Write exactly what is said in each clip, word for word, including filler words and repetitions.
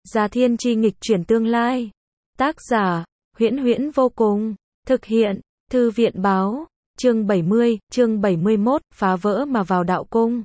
Gia Thiên Chi nghịch chuyển tương lai. Tác giả, Huyễn Huyễn vô cùng. Thực hiện, Thư viện báo. Chương bảy mươi, chương bảy mươi mốt, phá vỡ mà vào đạo cung.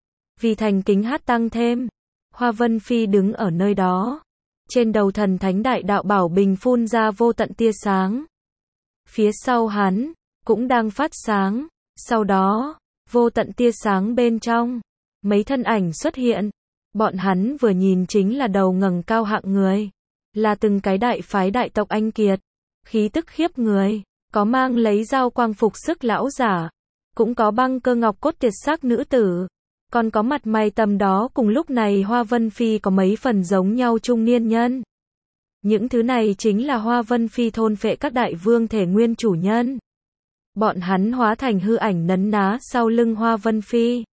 Vì thành kính hát tăng thêm, Hoa Vân Phi đứng ở nơi đó. Trên đầu thần thánh đại đạo bảo bình phun ra vô tận tia sáng. Phía sau hắn, cũng đang phát sáng. Sau đó, vô tận tia sáng bên trong, mấy thân ảnh xuất hiện. Bọn hắn vừa nhìn chính là đầu ngẩng cao hạng người. Là từng cái đại phái đại tộc anh kiệt. Khí tức khiếp người. Có mang lấy dao quang phục sức lão giả. Cũng có băng cơ ngọc cốt tuyệt sắc nữ tử. Còn có mặt mày tầm đó cùng lúc này Hoa Vân Phi có mấy phần giống nhau trung niên nhân. Những thứ này chính là Hoa Vân Phi thôn phệ các đại vương thể nguyên chủ nhân. Bọn hắn hóa thành hư ảnh nấn ná sau lưng Hoa Vân Phi.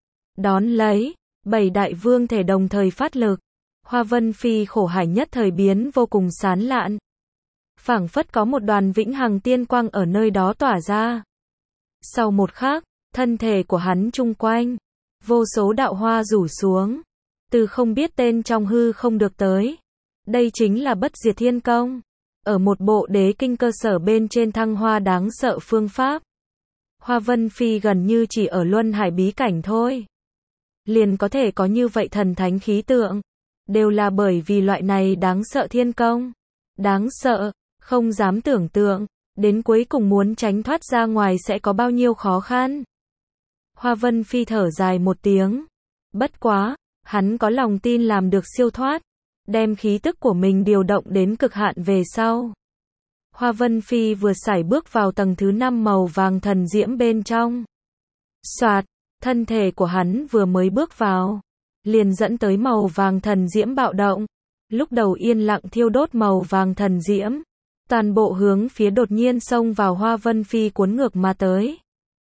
Đón lấy, bảy đại vương thể đồng thời phát lực. Hoa Vân Phi khổ hải nhất thời biến vô cùng sán lạn. Phảng phất có một đoàn vĩnh hằng tiên quang ở nơi đó tỏa ra. Sau một khắc, thân thể của hắn chung quanh, vô số đạo hoa rủ xuống. Từ không biết tên trong hư không được tới. Đây chính là bất diệt thiên công. Ở một bộ đế kinh cơ sở bên trên thăng hoa đáng sợ phương pháp. Hoa Vân Phi gần như chỉ ở luân hải bí cảnh thôi. Liền có thể có như vậy thần thánh khí tượng. Đều là bởi vì loại này đáng sợ thiên công. Đáng sợ, không dám tưởng tượng. Đến cuối cùng muốn tránh thoát ra ngoài sẽ có bao nhiêu khó khăn. Hoa Vân Phi thở dài một tiếng. Bất quá, hắn có lòng tin làm được siêu thoát. Đem khí tức của mình điều động đến cực hạn về sau. Hoa Vân Phi vừa sải bước vào tầng thứ năm màu vàng thần diễm bên trong. Soạt, thân thể của hắn vừa mới bước vào. Liền dẫn tới màu vàng thần diễm bạo động. Lúc đầu yên lặng thiêu đốt màu vàng thần diễm. Toàn bộ hướng phía đột nhiên xông vào Hoa Vân Phi cuốn ngược mà tới.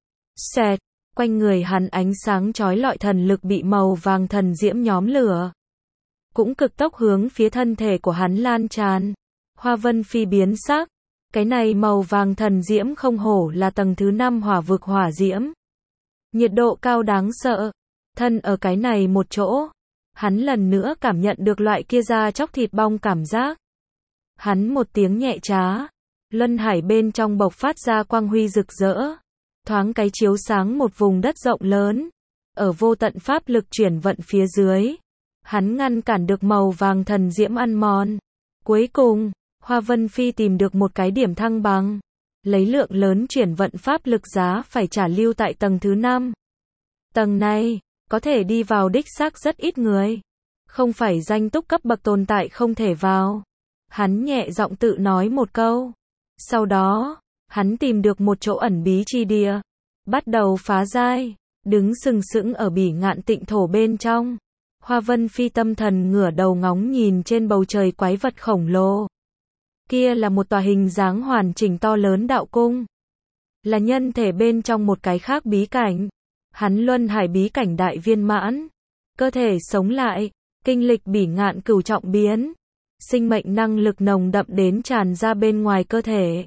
Xẹt, quanh người hắn ánh sáng chói lọi thần lực bị màu vàng thần diễm nhóm lửa. Cũng cực tốc hướng phía thân thể của hắn lan tràn. Hoa Vân Phi biến sắc. Cái này màu vàng thần diễm không hổ là tầng thứ năm hỏa vực hỏa diễm. Nhiệt độ cao đáng sợ. Thân ở cái này một chỗ. Hắn lần nữa cảm nhận được loại kia da chóc thịt bong cảm giác. Hắn một tiếng nhẹ trá. Luân hải bên trong bộc phát ra quang huy rực rỡ. Thoáng cái chiếu sáng một vùng đất rộng lớn. Ở vô tận pháp lực chuyển vận phía dưới. Hắn ngăn cản được màu vàng thần diễm ăn mòn. Cuối cùng, Hoa Vân Phi tìm được một cái điểm thăng bằng. Lấy lượng lớn chuyển vận pháp lực giá phải trả lưu tại tầng thứ năm. Tầng này, có thể đi vào đích xác rất ít người. Không phải danh túc cấp bậc tồn tại không thể vào. Hắn nhẹ giọng tự nói một câu. Sau đó, hắn tìm được một chỗ ẩn bí chi địa. Bắt đầu phá giai. Đứng sừng sững ở bỉ ngạn tịnh thổ bên trong. Hoa Vân Phi tâm thần ngửa đầu ngóng nhìn trên bầu trời quái vật khổng lồ. Kia là một tòa hình dáng hoàn chỉnh to lớn đạo cung. Là nhân thể bên trong một cái khác bí cảnh. Hắn luân hải bí cảnh đại viên mãn. Cơ thể sống lại. Kinh lịch bỉ ngạn cửu trọng biến. Sinh mệnh năng lực nồng đậm đến tràn ra bên ngoài cơ thể.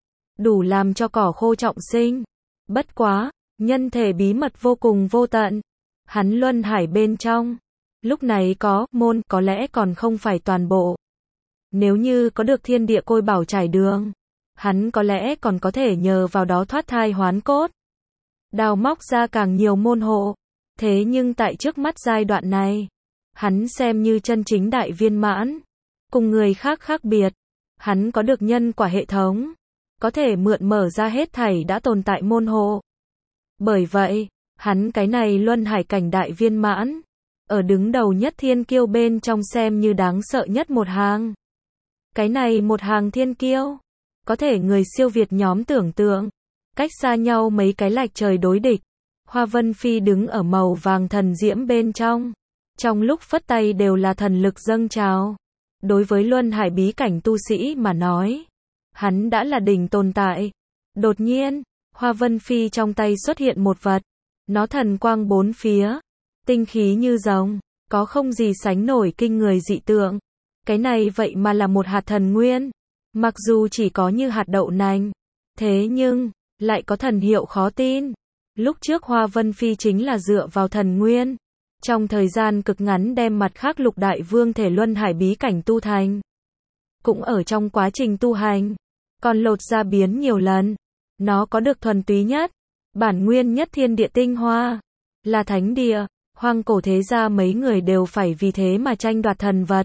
Đủ làm cho cỏ khô trọng sinh. Bất quá, nhân thể bí mật vô cùng vô tận. Hắn luân hải bên trong. Lúc này có, môn, có lẽ còn không phải toàn bộ. Nếu như có được thiên địa côi bảo trải đường. Hắn có lẽ còn có thể nhờ vào đó thoát thai hoán cốt. Đào móc ra càng nhiều môn hộ. Thế nhưng tại trước mắt giai đoạn này. Hắn xem như chân chính đại viên mãn. Cùng người khác khác biệt. Hắn có được nhân quả hệ thống. Có thể mượn mở ra hết thảy đã tồn tại môn hộ. Bởi vậy, hắn cái này luân hải cảnh đại viên mãn. Ở đứng đầu nhất thiên kiêu bên trong xem như đáng sợ nhất một hàng. Cái này một hàng thiên kiêu. Có thể người siêu việt nhóm tưởng tượng. Cách xa nhau mấy cái lạch trời đối địch. Hoa Vân Phi đứng ở màu vàng thần diễm bên trong. Trong lúc phất tay đều là thần lực dâng trào. Đối với luân hải bí cảnh tu sĩ mà nói. Hắn đã là đỉnh tồn tại. Đột nhiên, Hoa Vân Phi trong tay xuất hiện một vật. Nó thần quang bốn phía. Tinh khí như rồng. Có không gì sánh nổi kinh người dị tượng. Cái này vậy mà là một hạt thần nguyên. Mặc dù chỉ có như hạt đậu nành. Thế nhưng, lại có thần hiệu khó tin. Lúc trước Hoa Vân Phi chính là dựa vào thần nguyên. Trong thời gian cực ngắn đem mặt khác lục đại vương thể luân hải bí cảnh tu thành. Cũng ở trong quá trình tu hành, còn lột ra biến nhiều lần. Nó có được thuần túy nhất, bản nguyên nhất thiên địa tinh hoa, là thánh địa, hoang cổ thế gia mấy người đều phải vì thế mà tranh đoạt thần vật.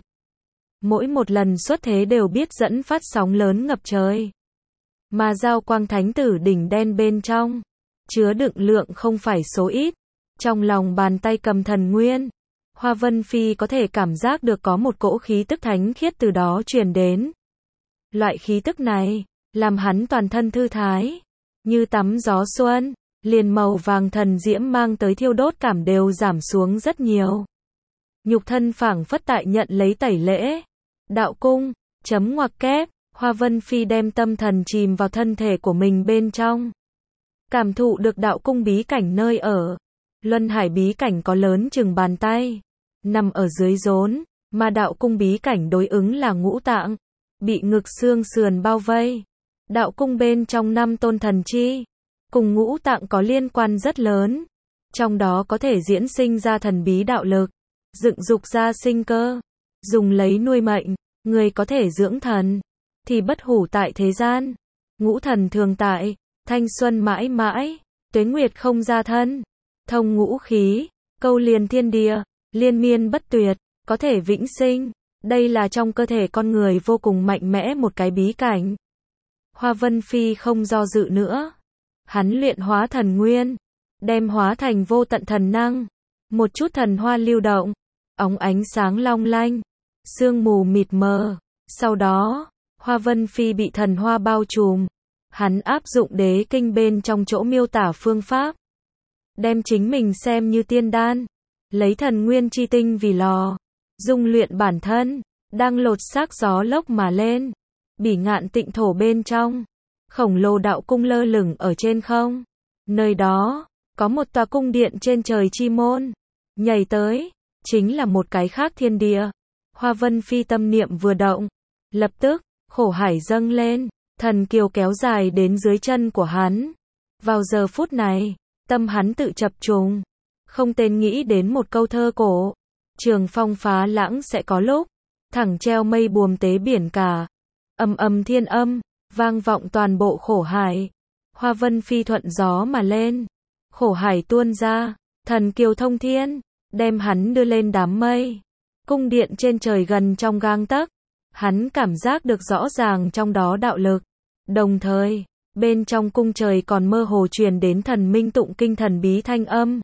Mỗi một lần xuất thế đều biết dẫn phát sóng lớn ngập trời. Mà giao quang thánh tử đỉnh đen bên trong, chứa đựng lượng không phải số ít. Trong lòng bàn tay cầm thần nguyên, Hoa Vân Phi có thể cảm giác được có một cỗ khí tức thánh khiết từ đó truyền đến. Loại khí tức này, làm hắn toàn thân thư thái, như tắm gió xuân, liền màu vàng thần diễm mang tới thiêu đốt cảm đều giảm xuống rất nhiều. Nhục thân phảng phất tại nhận lấy tẩy lễ. Đạo cung, chấm ngoặc kép, Hoa Vân Phi đem tâm thần chìm vào thân thể của mình bên trong. Cảm thụ được đạo cung bí cảnh nơi ở. Luân hải bí cảnh có lớn chừng bàn tay, nằm ở dưới rốn, mà đạo cung bí cảnh đối ứng là ngũ tạng, bị ngực xương sườn bao vây. Đạo cung bên trong năm tôn thần chi, cùng ngũ tạng có liên quan rất lớn, trong đó có thể diễn sinh ra thần bí đạo lực, dựng dục ra sinh cơ, dùng lấy nuôi mệnh, người có thể dưỡng thần, thì bất hủ tại thế gian. Ngũ thần thường tại, thanh xuân mãi mãi, tuế nguyệt không ra thân. Thông ngũ khí, câu liền thiên địa, liên miên bất tuyệt, có thể vĩnh sinh. Đây là trong cơ thể con người vô cùng mạnh mẽ một cái bí cảnh. Hoa Vân Phi không do dự nữa. Hắn luyện hóa thần nguyên, đem hóa thành vô tận thần năng. Một chút thần hoa lưu động, óng ánh sáng long lanh, sương mù mịt mờ. Sau đó, Hoa Vân Phi bị thần hoa bao trùm. Hắn áp dụng đế kinh bên trong chỗ miêu tả phương pháp. Đem chính mình xem như tiên đan, lấy thần nguyên chi tinh vì lò, dung luyện bản thân, đang lột xác gió lốc mà lên. Bỉ ngạn tịnh thổ bên trong, khổng lồ đạo cung lơ lửng ở trên không. Nơi đó, có một tòa cung điện trên trời chi môn. Nhảy tới, chính là một cái khác thiên địa. Hoa Vân Phi tâm niệm vừa động, lập tức, khổ hải dâng lên, thần kiều kéo dài đến dưới chân của hắn. Vào giờ phút này, tâm hắn tự chập trùng, không tên nghĩ đến một câu thơ cổ. Trường phong phá lãng sẽ có lúc, thẳng treo mây buồm tế biển cả. Âm âm thiên âm, vang vọng toàn bộ khổ hải. Hoa Vân Phi thuận gió mà lên. Khổ hải tuôn ra, thần kiều thông thiên, đem hắn đưa lên đám mây. Cung điện trên trời gần trong gang tấc, hắn cảm giác được rõ ràng trong đó đạo lực. Đồng thời, bên trong cung trời còn mơ hồ truyền đến thần minh tụng kinh thần bí thanh âm.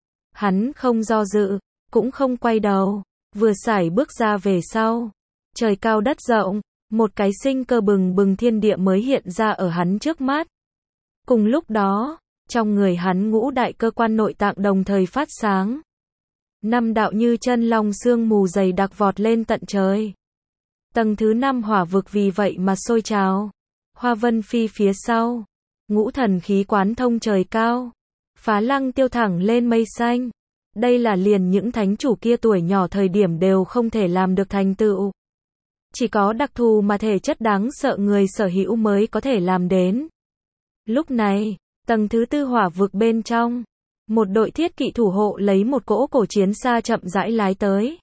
Hắn không do dự, cũng không quay đầu, vừa sải bước ra về sau. Trời cao đất rộng, một cái sinh cơ bừng bừng thiên địa mới hiện ra ở hắn trước mắt. Cùng lúc đó, trong người hắn ngũ đại cơ quan nội tạng đồng thời phát sáng. Năm đạo như chân long sương mù dày đặc vọt lên tận trời. Tầng thứ năm hỏa vực vì vậy mà sôi trào. Hoa Vân Phi phía sau, ngũ thần khí quán thông trời cao, phá lăng tiêu thẳng lên mây xanh. Đây là liền những thánh chủ kia tuổi nhỏ thời điểm đều không thể làm được thành tựu. Chỉ có đặc thù mà thể chất đáng sợ người sở hữu mới có thể làm đến. Lúc này, tầng thứ tư hỏa vực bên trong, một đội thiết kỵ thủ hộ lấy một cỗ cổ chiến xa chậm rãi lái tới.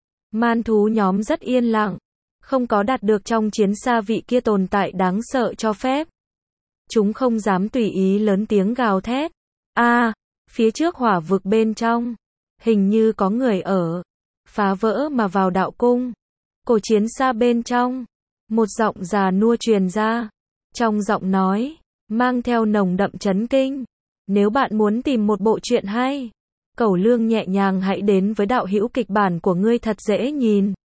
Man thú nhóm rất yên lặng, không có đạt được trong chiến xa vị kia tồn tại đáng sợ cho phép. Chúng không dám tùy ý lớn tiếng gào thét. A, à, phía trước hỏa vực bên trong, hình như có người ở, phá vỡ mà vào đạo cung. Cổ chiến xa bên trong, một giọng già nua truyền ra, trong giọng nói, mang theo nồng đậm chấn kinh. Nếu bạn muốn tìm một bộ truyện hay, cẩu lương nhẹ nhàng hãy đến với đạo hữu kịch bản của ngươi thật dễ nhìn.